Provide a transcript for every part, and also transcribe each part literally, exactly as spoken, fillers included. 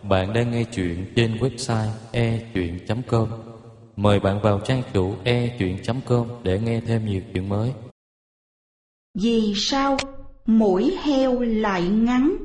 Bạn đang nghe chuyện trên website e chuyện chấm com. Mời bạn vào trang chủ e chuyện chấm com để nghe thêm nhiều chuyện mới. Vì sao mũi heo lại ngắn?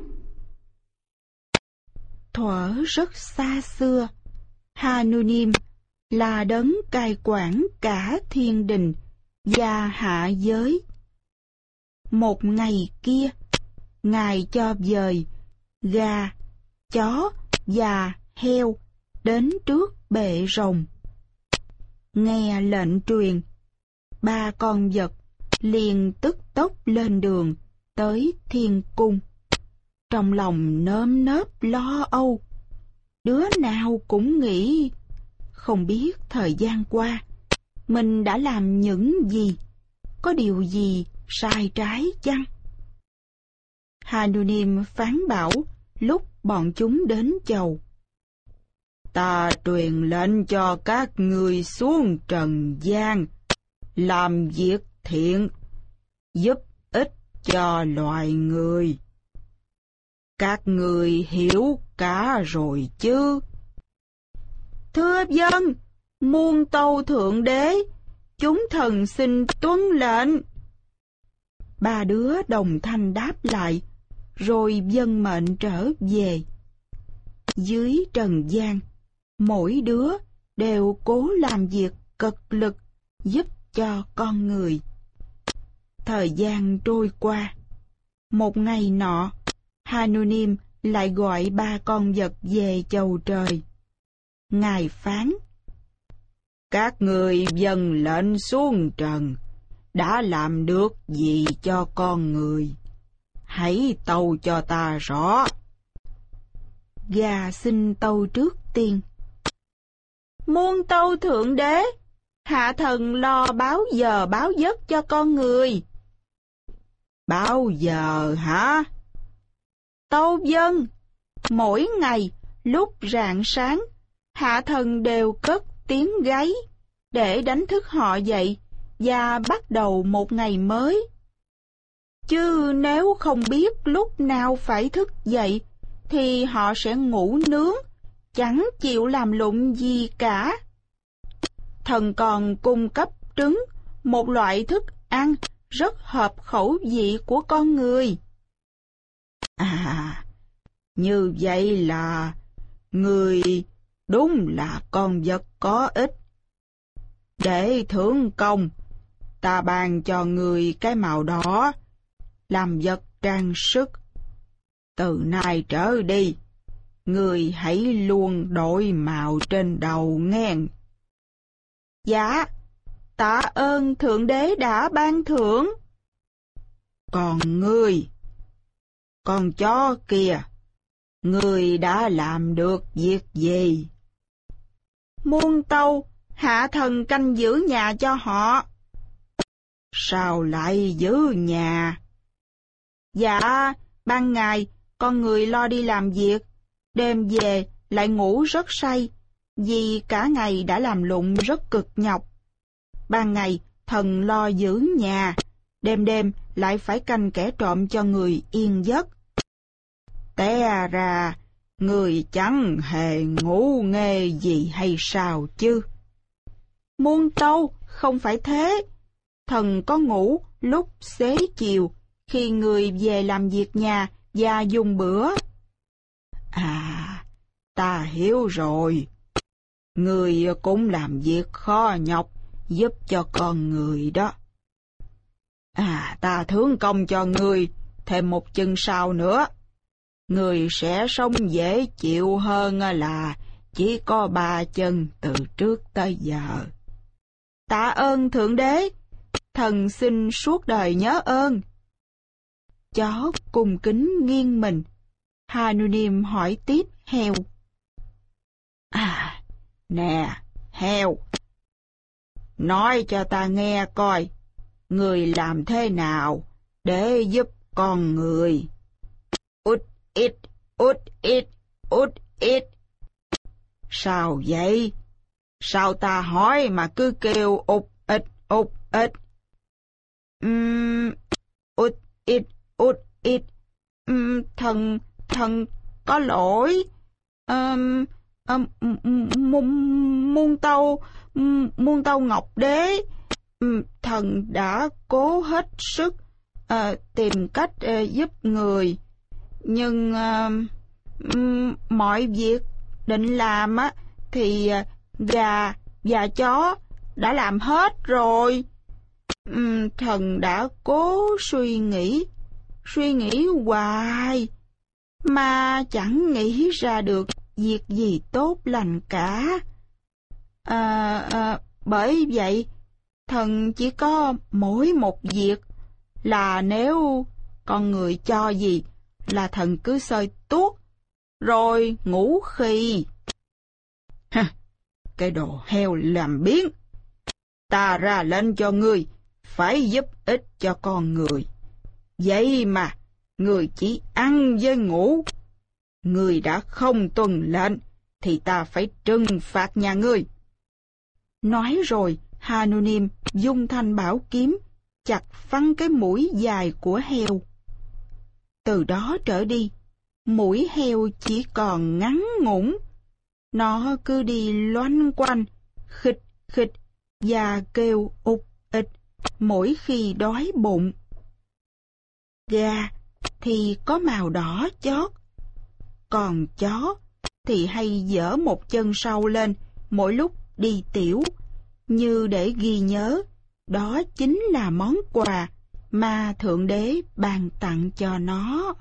Thuở rất xa xưa, Hanunim là đấng cai quản cả thiên đình và hạ giới. Một ngày kia, Ngài cho dời gà, chó và heo đến trước bệ rồng. Nghe lệnh truyền, ba con vật liền tức tốc lên đường tới thiên cung. Trong lòng nơm nớp lo âu, đứa nào cũng nghĩ không biết thời gian qua mình đã làm những gì, có điều gì sai trái chăng? Hanunim phán bảo lúc bọn chúng đến chầu: Ta truyền lệnh cho các ngươi xuống trần gian, làm việc thiện, giúp ích cho loài người. Các ngươi hiểu cả rồi chứ? Thưa vâng, muôn tâu thượng đế, chúng thần xin tuân lệnh. Ba đứa đồng thanh đáp lại, rồi vâng mệnh trở về. Dưới trần gian, mỗi đứa đều cố làm việc cật lực giúp cho con người. Thời gian trôi qua. Một ngày nọ, Hanunim lại gọi ba con vật về chầu trời. Ngài phán: Các ngươi vâng lệnh xuống trần, đã làm được gì cho con người? Hãy tâu cho ta rõ. Gà xin tâu trước tiên. Muôn tâu thượng đế, hạ thần lo báo giờ báo giấc cho con người. Báo giờ hả? Tâu vâng. Mỗi ngày lúc rạng sáng, hạ thần đều cất tiếng gáy để đánh thức họ dậy và bắt đầu một ngày mới. Chứ nếu không biết lúc nào phải thức dậy, thì họ sẽ ngủ nướng, chẳng chịu làm lụng gì cả. Thần còn cung cấp trứng, một loại thức ăn rất hợp khẩu vị của con người. À, như vậy là người đúng là con vật có ích. Để thưởng công, ta ban cho người cái màu đỏ, làm vật trang sức. Từ nay trở đi, người hãy luôn đổi màu trên đầu nghe. Dạ, tạ ơn thượng đế đã ban thưởng. Còn ngươi, con chó kia, ngươi đã làm được việc gì? Muôn tâu, hạ thần canh giữ nhà cho họ. Sao lại giữ nhà? Dạ, ban ngày con người lo đi làm việc, đêm về lại ngủ rất say, vì cả ngày đã làm lụng rất cực nhọc. Ban ngày thần lo giữ nhà, đêm đêm lại phải canh kẻ trộm cho người yên giấc. Té ra, người chẳng hề ngủ nghê gì hay sao chứ? Muôn tâu, không phải thế. Thần có ngủ lúc xế chiều, khi người về làm việc nhà và dùng bữa. À, ta hiểu rồi. Người cũng làm việc khó nhọc, giúp cho con người đó. À, ta thưởng công cho người thêm một chân sau nữa. Người sẽ sống dễ chịu hơn là chỉ có ba chân từ trước tới giờ. Tạ ơn thượng đế, thần xin suốt đời nhớ ơn. Chó cung kính nghiêng mình. Hanunim hỏi tiếp heo. À, nè, heo, nói cho ta nghe coi, người làm thế nào để giúp con người? Út ít, út ít, út ít. Sao vậy? Sao ta hỏi mà cứ kêu út ít, út ít? Uhm, út ít, út ít. Uhm, thần, thần có lỗi. um, um, muôn tâu muôn tâu Ngọc Đế. Um, thần đã cố hết sức uh, tìm cách uh, giúp người, nhưng uh, um, mọi việc định làm á thì uh, gà và chó đã làm hết rồi. Um, thần đã cố suy nghĩ, suy nghĩ hoài, mà chẳng nghĩ ra được việc gì tốt lành cả. À, à, bởi vậy, thần chỉ có mỗi một việc là nếu con người cho gì là thần cứ xơi tuốt, rồi ngủ khì. Ha, cái đồ heo làm biếng! Ta ra lệnh cho ngươi phải giúp ích cho con người. Vậy mà, người chỉ ăn với ngủ. Người đã không tuân lệnh, thì ta phải trừng phạt nhà ngươi. Nói rồi, Hanunim dung thanh bảo kiếm, chặt phăng cái mũi dài của heo. Từ đó trở đi, mũi heo chỉ còn ngắn ngủn. Nó cứ đi loanh quanh, khịch khịch, và kêu ục ịch mỗi khi đói bụng. Gà thì có màu đỏ chót, còn chó thì hay giở một chân sau lên mỗi lúc đi tiểu, như để ghi nhớ đó chính là món quà mà Thượng Đế ban tặng cho nó.